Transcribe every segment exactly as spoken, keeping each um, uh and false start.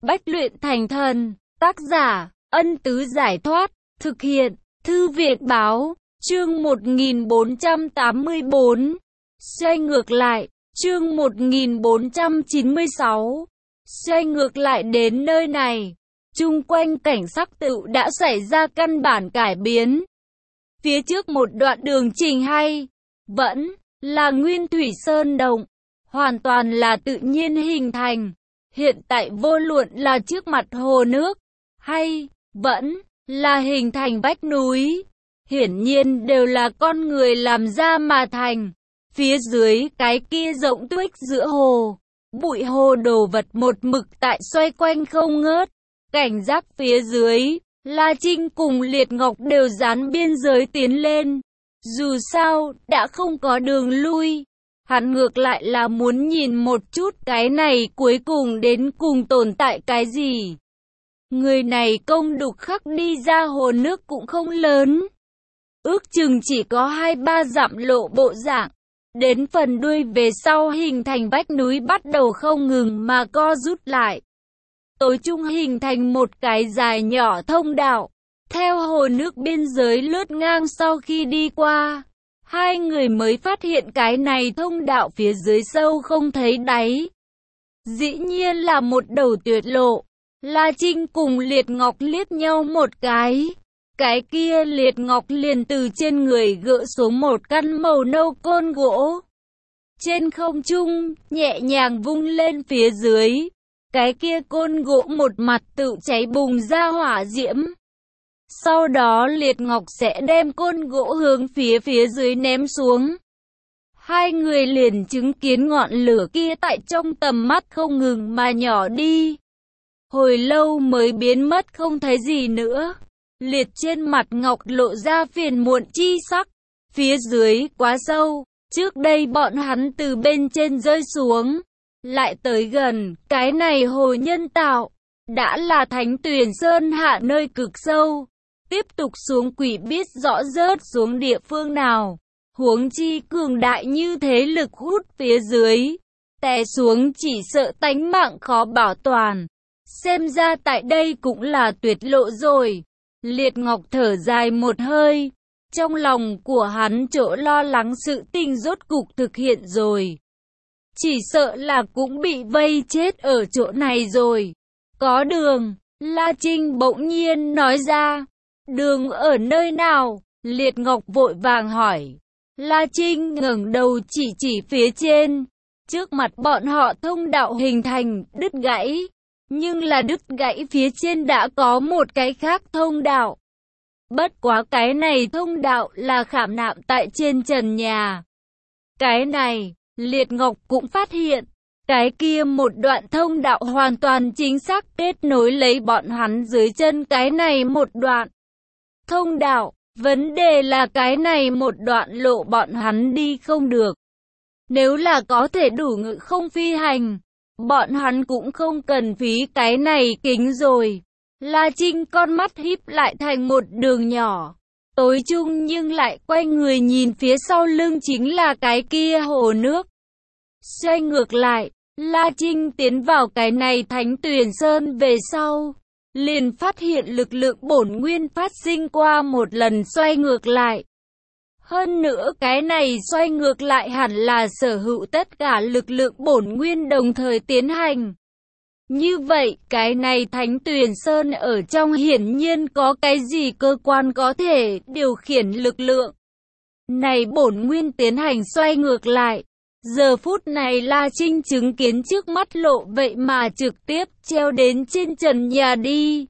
Bách luyện thành thần, tác giả, Ân Tứ Giải Thoát, thực hiện, Thư viện Báo, chương một nghìn bốn trăm tám mươi bốn, xoay ngược lại, chương một nghìn bốn trăm chín mươi sáu, xoay ngược lại đến nơi này, chung quanh cảnh sắc tựu đã xảy ra căn bản cải biến. Phía trước một đoạn đường trình hay, vẫn là nguyên thủy sơn động, hoàn toàn là tự nhiên hình thành. Hiện tại vô luận là trước mặt hồ nước, hay vẫn là hình thành vách núi, hiển nhiên đều là con người làm ra mà thành. Phía dưới cái kia rộng tuếch giữa hồ, bụi hồ đồ vật một mực tại xoay quanh không ngớt. Cảnh giác phía dưới, La Trinh cùng Liệt Ngọc đều dán biên giới tiến lên. Dù sao, đã không có đường lui. Hắn ngược lại là muốn nhìn một chút cái này cuối cùng đến cùng tồn tại cái gì. Người này công đục khắc đi ra hồ nước cũng không lớn. Ước chừng chỉ có hai ba dặm lộ bộ dạng. Đến phần đuôi về sau hình thành vách núi bắt đầu không ngừng mà co rút lại. Tối trung hình thành một cái dài nhỏ thông đạo. Theo hồ nước biên giới lướt ngang sau khi đi qua. Hai người mới phát hiện cái này thông đạo phía dưới sâu không thấy đáy. Dĩ nhiên là một đầu tuyệt lộ. La Trinh cùng Liệt Ngọc liếc nhau một cái. Cái kia Liệt Ngọc liền từ trên người gỡ xuống một căn màu nâu côn gỗ. Trên không trung, nhẹ nhàng vung lên phía dưới. Cái kia côn gỗ một mặt tự cháy bùng ra hỏa diễm. Sau đó Liệt Ngọc sẽ đem côn gỗ hướng phía phía dưới ném xuống. Hai người liền chứng kiến ngọn lửa kia tại trong tầm mắt không ngừng mà nhỏ đi. Hồi lâu mới biến mất không thấy gì nữa. Liệt trên mặt Ngọc lộ ra phiền muộn chi sắc. Phía dưới quá sâu, trước đây bọn hắn từ bên trên rơi xuống. Lại tới gần, cái này hồ nhân tạo, đã là Thánh Tuyền Sơn hạ nơi cực sâu. Tiếp tục xuống quỷ biết rõ rớt xuống địa phương nào. Huống chi cường đại như thế lực hút phía dưới. Té xuống chỉ sợ tánh mạng khó bảo toàn. Xem ra tại đây cũng là tuyệt lộ rồi. Liệt Ngọc thở dài một hơi. Trong lòng của hắn chỗ lo lắng sự tình rốt cục thực hiện rồi. Chỉ sợ là cũng bị vây chết ở chỗ này rồi. Có đường, La Trinh bỗng nhiên nói ra. Đường ở nơi nào? Liệt Ngọc vội vàng hỏi. La Trinh ngẩng đầu chỉ chỉ phía trên. Trước mặt bọn họ thông đạo hình thành, đứt gãy. Nhưng là đứt gãy phía trên đã có một cái khác thông đạo. Bất quá cái này thông đạo là khảm nạm tại trên trần nhà. Cái này, Liệt Ngọc cũng phát hiện. Cái kia một đoạn thông đạo hoàn toàn chính xác kết nối lấy bọn hắn dưới chân cái này một đoạn thông đạo. Vấn đề là cái này một đoạn lộ bọn hắn đi không được. Nếu là có thể đủ ngự không phi hành, bọn hắn cũng không cần phí cái này kính rồi. La Trinh con mắt híp lại thành một đường nhỏ. Tối trung nhưng lại quay người nhìn phía sau lưng chính là cái kia hồ nước. Xoay ngược lại, La Trinh tiến vào cái này Thánh Tuyền Sơn về sau. Liền phát hiện lực lượng bổn nguyên phát sinh qua một lần xoay ngược lại. Hơn nữa cái này xoay ngược lại hẳn là sở hữu tất cả lực lượng bổn nguyên đồng thời tiến hành. Như vậy, cái này Thánh Tuyền Sơn ở trong hiển nhiên có cái gì cơ quan có thể điều khiển lực lượng. Này bổn nguyên tiến hành xoay ngược lại. Giờ phút này La Trinh chứng kiến trước mắt lộ vậy mà trực tiếp treo đến trên trần nhà đi.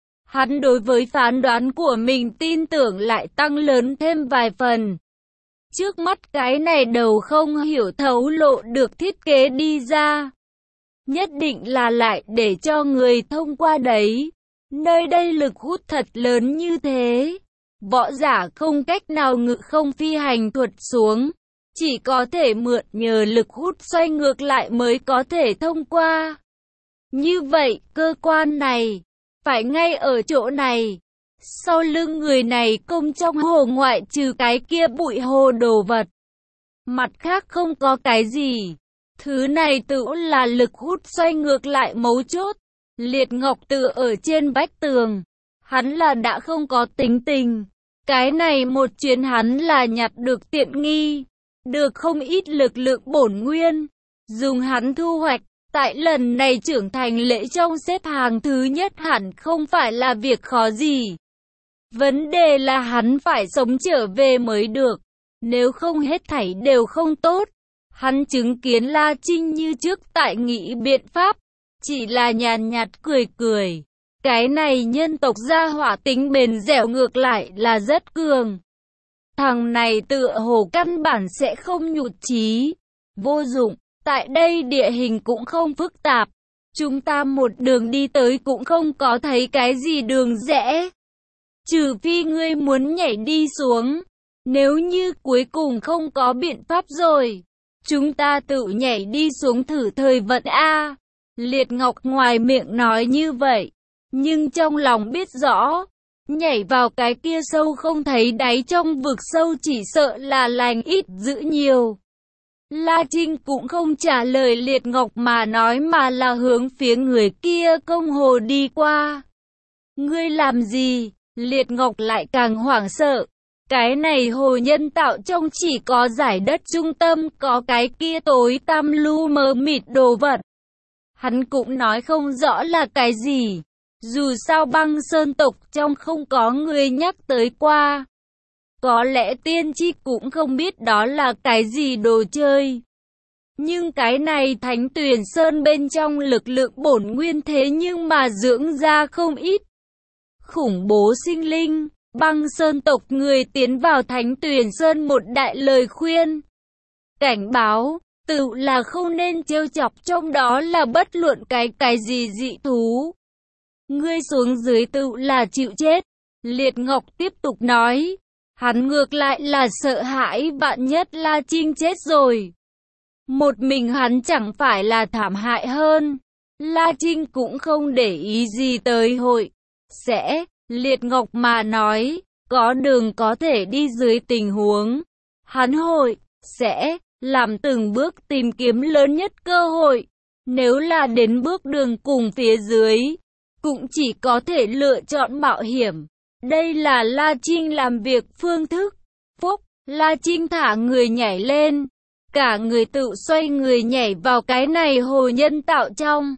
Hắn đối với phán đoán của mình tin tưởng lại tăng lớn thêm vài phần. Trước mắt cái này đầu không hiểu thấu lộ được thiết kế đi ra. Nhất định là lại để cho người thông qua đấy. Nơi đây lực hút thật lớn như thế. Võ giả không cách nào ngự không phi hành thuật xuống. Chỉ có thể mượn nhờ lực hút xoay ngược lại mới có thể thông qua. Như vậy, cơ quan này, phải ngay ở chỗ này. Sau lưng người này công trong hồ ngoại trừ cái kia bụi hồ đồ vật. Mặt khác không có cái gì. Thứ này tự là lực hút xoay ngược lại mấu chốt. Liệt Ngọc tựa ở trên vách tường. Hắn là đã không có tính tình. Cái này một chuyến hắn là nhặt được tiện nghi. Được không ít lực lượng bổn nguyên. Dùng hắn thu hoạch. Tại lần này trưởng thành lễ trong xếp hàng thứ nhất hẳn không phải là việc khó gì. Vấn đề là hắn phải sống trở về mới được. Nếu không hết thảy đều không tốt. Hắn chứng kiến La Trinh như trước tại nghĩ biện pháp. Chỉ là nhàn nhạt cười cười. Cái này nhân tộc gia hỏa tính bền dẻo ngược lại là rất cường. Thằng này tựa hồ căn bản sẽ không nhụt chí. Vô dụng. Tại đây địa hình cũng không phức tạp. Chúng ta một đường đi tới cũng không có thấy cái gì đường rẽ. Trừ phi ngươi muốn nhảy đi xuống. Nếu như cuối cùng không có biện pháp rồi. Chúng ta tự nhảy đi xuống thử thời vận a. Liệt Ngọc ngoài miệng nói như vậy. Nhưng trong lòng biết rõ. Nhảy vào cái kia sâu không thấy đáy trong vực sâu chỉ sợ là lành ít dữ nhiều. La Trinh cũng không trả lời Liệt Ngọc mà nói mà là hướng phía người kia công hồ đi qua. Ngươi làm gì? Liệt Ngọc lại càng hoảng sợ. Cái này hồ nhân tạo trong chỉ có giải đất trung tâm có cái kia tối tăm lu mờ mịt đồ vật. Hắn cũng nói không rõ là cái gì. Dù sao băng sơn tộc trong không có người nhắc tới qua. Có lẽ tiên tri cũng không biết đó là cái gì đồ chơi. Nhưng cái này Thánh Tuyền Sơn bên trong lực lượng bổn nguyên thế nhưng mà dưỡng ra không ít. Khủng bố sinh linh, băng sơn tộc người tiến vào Thánh Tuyền Sơn một đại lời khuyên. Cảnh báo, tự là không nên trêu chọc trong đó là bất luận cái cái gì dị thú. Ngươi xuống dưới tự là chịu chết. Liệt Ngọc tiếp tục nói. Hắn ngược lại là sợ hãi vạn nhất La Trinh chết rồi. Một mình hắn chẳng phải là thảm hại hơn. La Trinh cũng không để ý gì tới hội. Sẽ, Liệt Ngọc mà nói, có đường có thể đi dưới tình huống. Hắn hội, sẽ, làm từng bước tìm kiếm lớn nhất cơ hội. Nếu là đến bước đường cùng phía dưới, cũng chỉ có thể lựa chọn mạo hiểm. Đây là La Trinh làm việc phương thức. Phúc, La Trinh thả người nhảy lên. Cả người tự xoay người nhảy vào cái này hồ nhân tạo trong.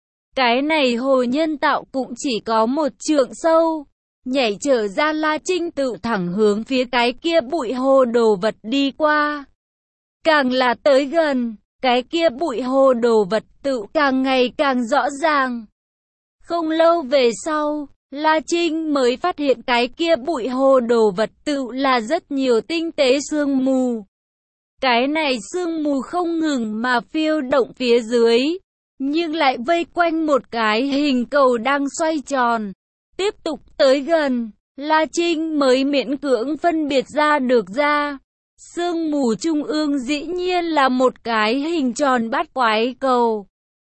Cái này hồ nhân tạo cũng chỉ có một trượng sâu. Nhảy trở ra La Trinh tự thẳng hướng phía cái kia bụi hồ đồ vật đi qua. Càng là tới gần, cái kia bụi hồ đồ vật tự càng ngày càng rõ ràng. Không lâu về sau, La Trinh mới phát hiện cái kia bụi hồ đồ vật tự là rất nhiều tinh tế sương mù. Cái này sương mù không ngừng mà phiêu động phía dưới, nhưng lại vây quanh một cái hình cầu đang xoay tròn. Tiếp tục tới gần, La Trinh mới miễn cưỡng phân biệt ra được ra. Sương mù trung ương dĩ nhiên là một cái hình tròn bát quái cầu.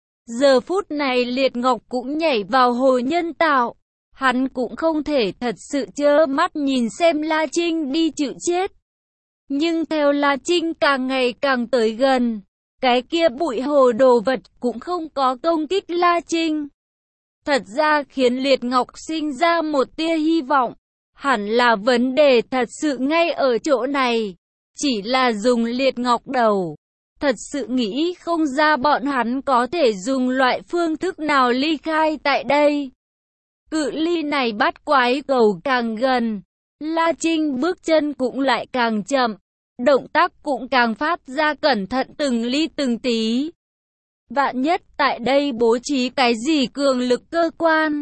Giờ phút này Liệt Ngọc cũng nhảy vào hồ nhân tạo. Hắn cũng không thể thật sự trơ mắt nhìn xem La Trinh đi chịu chết. Nhưng theo La Trinh càng ngày càng tới gần, cái kia bụi hồ đồ vật cũng không có công kích La Trinh. Thật ra khiến Liệt Ngọc sinh ra một tia hy vọng. Hẳn là vấn đề thật sự ngay ở chỗ này. Chỉ là dùng Liệt Ngọc đầu. Thật sự nghĩ không ra bọn hắn có thể dùng loại phương thức nào ly khai tại đây. Cự ly này bắt quái cầu càng gần. La Trinh bước chân cũng lại càng chậm. Động tác cũng càng phát ra cẩn thận từng ly từng tí. Vạn nhất tại đây bố trí cái gì cường lực cơ quan.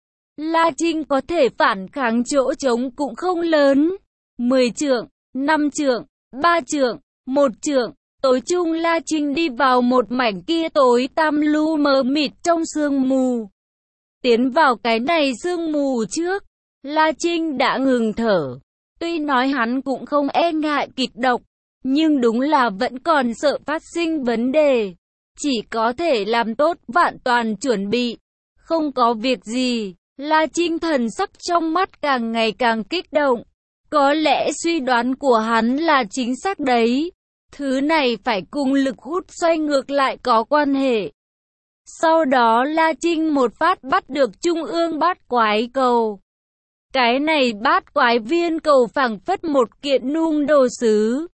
La Trinh có thể phản kháng chỗ trống cũng không lớn. mười trượng, năm trượng, ba trượng, một trượng. Tối chung La Trinh đi vào một mảnh kia tối tăm lu mờ mịt trong sương mù. Tiến vào cái này sương mù trước, La Trinh đã ngừng thở. Tuy nói hắn cũng không e ngại kịch độc, nhưng đúng là vẫn còn sợ phát sinh vấn đề. Chỉ có thể làm tốt vạn toàn chuẩn bị. Không có việc gì, La Trinh thần sắc trong mắt càng ngày càng kích động. Có lẽ suy đoán của hắn là chính xác đấy. Thứ này phải cùng lực hút xoay ngược lại có quan hệ. Sau đó La Trinh một phát bắt được trung ương bát quái cầu. Cái này bát quái viên cầu phảng phất một kiện nung đồ sứ.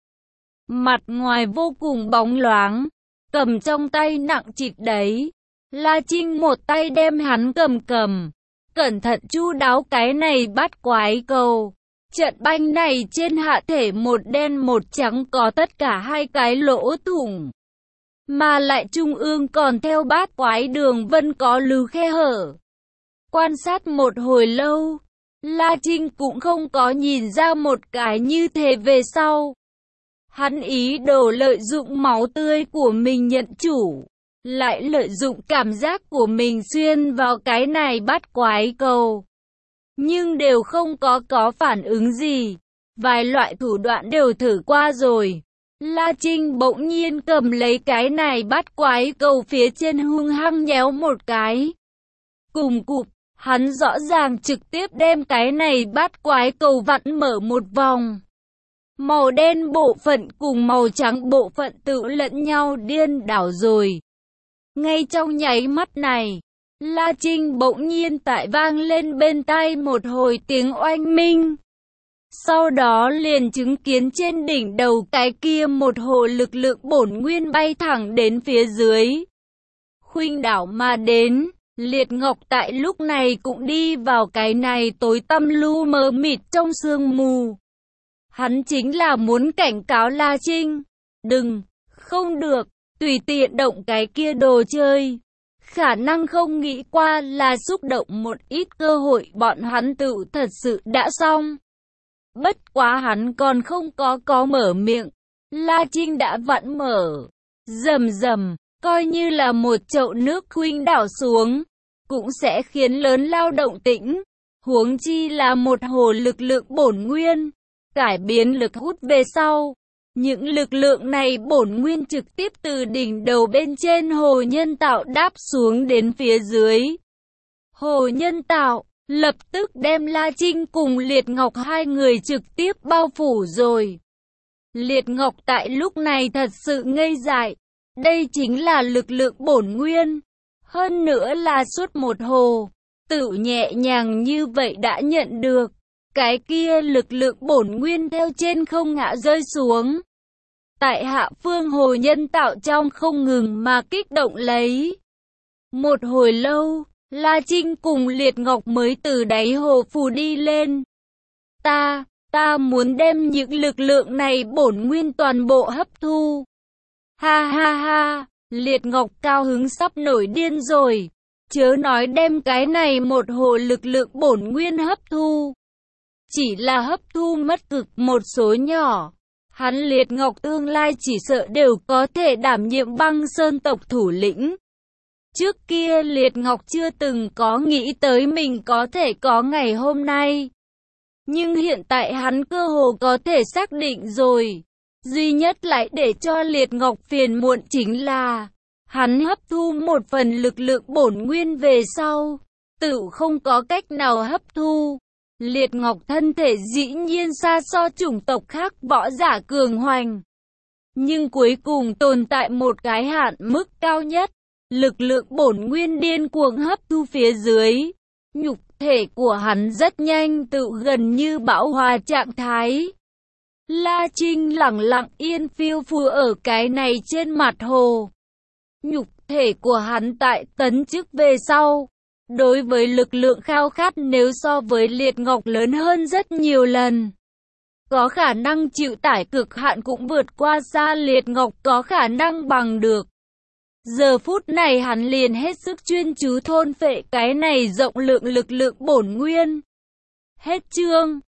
Mặt ngoài vô cùng bóng loáng, cầm trong tay nặng trịch đấy. La Trinh một tay đem hắn cầm cầm, cẩn thận chu đáo cái này bát quái cầu. Trận banh này trên hạ thể một đen một trắng có tất cả hai cái lỗ thủng. Mà lại trung ương còn theo bát quái đường vân có lư khe hở. Quan sát một hồi lâu, La Trinh cũng không có nhìn ra một cái như thế về sau. Hắn ý đồ lợi dụng máu tươi của mình nhận chủ, lại lợi dụng cảm giác của mình xuyên vào cái này bát quái cầu. Nhưng đều không có có phản ứng gì. Vài loại thủ đoạn đều thử qua rồi. La Trinh bỗng nhiên cầm lấy cái này bát quái cầu phía trên hung hăng nhéo một cái. Cùng cụp, hắn rõ ràng trực tiếp đem cái này bát quái cầu vặn mở một vòng. Màu đen bộ phận cùng màu trắng bộ phận tự lẫn nhau điên đảo rồi. Ngay trong nháy mắt này, La Trinh bỗng nhiên tại vang lên bên tai một hồi tiếng oanh minh. Sau đó liền chứng kiến trên đỉnh đầu cái kia một hồ lực lượng bổn nguyên bay thẳng đến phía dưới. Khuynh đảo mà đến, Liệt Ngọc tại lúc này cũng đi vào cái này tối tăm lu mờ mịt trong sương mù. Hắn chính là muốn cảnh cáo La Trinh, đừng, không được, tùy tiện động cái kia đồ chơi. Khả năng không nghĩ qua là xúc động một ít cơ hội bọn hắn tự thật sự đã xong. Bất quá hắn còn không có có mở miệng, La Trinh đã vặn mở. Rầm rầm, coi như là một chậu nước khuynh đảo xuống, cũng sẽ khiến lớn lao động tĩnh. Huống chi là một hồ lực lượng bổn nguyên, cải biến lực hút về sau. Những lực lượng này bổn nguyên trực tiếp từ đỉnh đầu bên trên hồ nhân tạo đáp xuống đến phía dưới. Hồ nhân tạo lập tức đem La Trinh cùng Liệt Ngọc hai người trực tiếp bao phủ rồi. Liệt Ngọc tại lúc này thật sự ngây dại. Đây chính là lực lượng bổn nguyên. Hơn nữa là suốt một hồ, tự nhẹ nhàng như vậy đã nhận được. Cái kia lực lượng bổn nguyên theo trên không ngã rơi xuống. Tại hạ phương hồ nhân tạo trong không ngừng mà kích động lấy. Một hồi lâu, La Trinh cùng Liệt Ngọc mới từ đáy hồ phù đi lên. Ta, ta muốn đem những lực lượng này bổn nguyên toàn bộ hấp thu. Ha ha ha, Liệt Ngọc cao hứng sắp nổi điên rồi. Chớ nói đem cái này một hồ lực lượng bổn nguyên hấp thu. Chỉ là hấp thu mất cực một số nhỏ. Hắn Liệt Ngọc tương lai chỉ sợ đều có thể đảm nhiệm Băng Sơn tộc thủ lĩnh. Trước kia Liệt Ngọc chưa từng có nghĩ tới mình có thể có ngày hôm nay. Nhưng hiện tại hắn cơ hồ có thể xác định rồi. Duy nhất lại để cho Liệt Ngọc phiền muộn chính là hắn hấp thu một phần lực lượng bổn nguyên về sau, tự không có cách nào hấp thu. Liệt Ngọc thân thể dĩ nhiên xa so chủng tộc khác võ giả cường hoành. Nhưng cuối cùng tồn tại một cái hạn mức cao nhất. Lực lượng bổn nguyên điên cuồng hấp thu phía dưới. Nhục thể của hắn rất nhanh tự gần như bão hòa trạng thái. La Trinh lặng lặng yên phiêu phù ở cái này trên mặt hồ. Nhục thể của hắn tại tấn chức về sau. Đối với lực lượng khao khát nếu so với Liệt Ngọc lớn hơn rất nhiều lần. Có khả năng chịu tải cực hạn cũng vượt qua xa Liệt Ngọc có khả năng bằng được. Giờ phút này hắn liền hết sức chuyên chú thôn phệ cái này rộng lượng lực lượng bổn nguyên. Hết chương.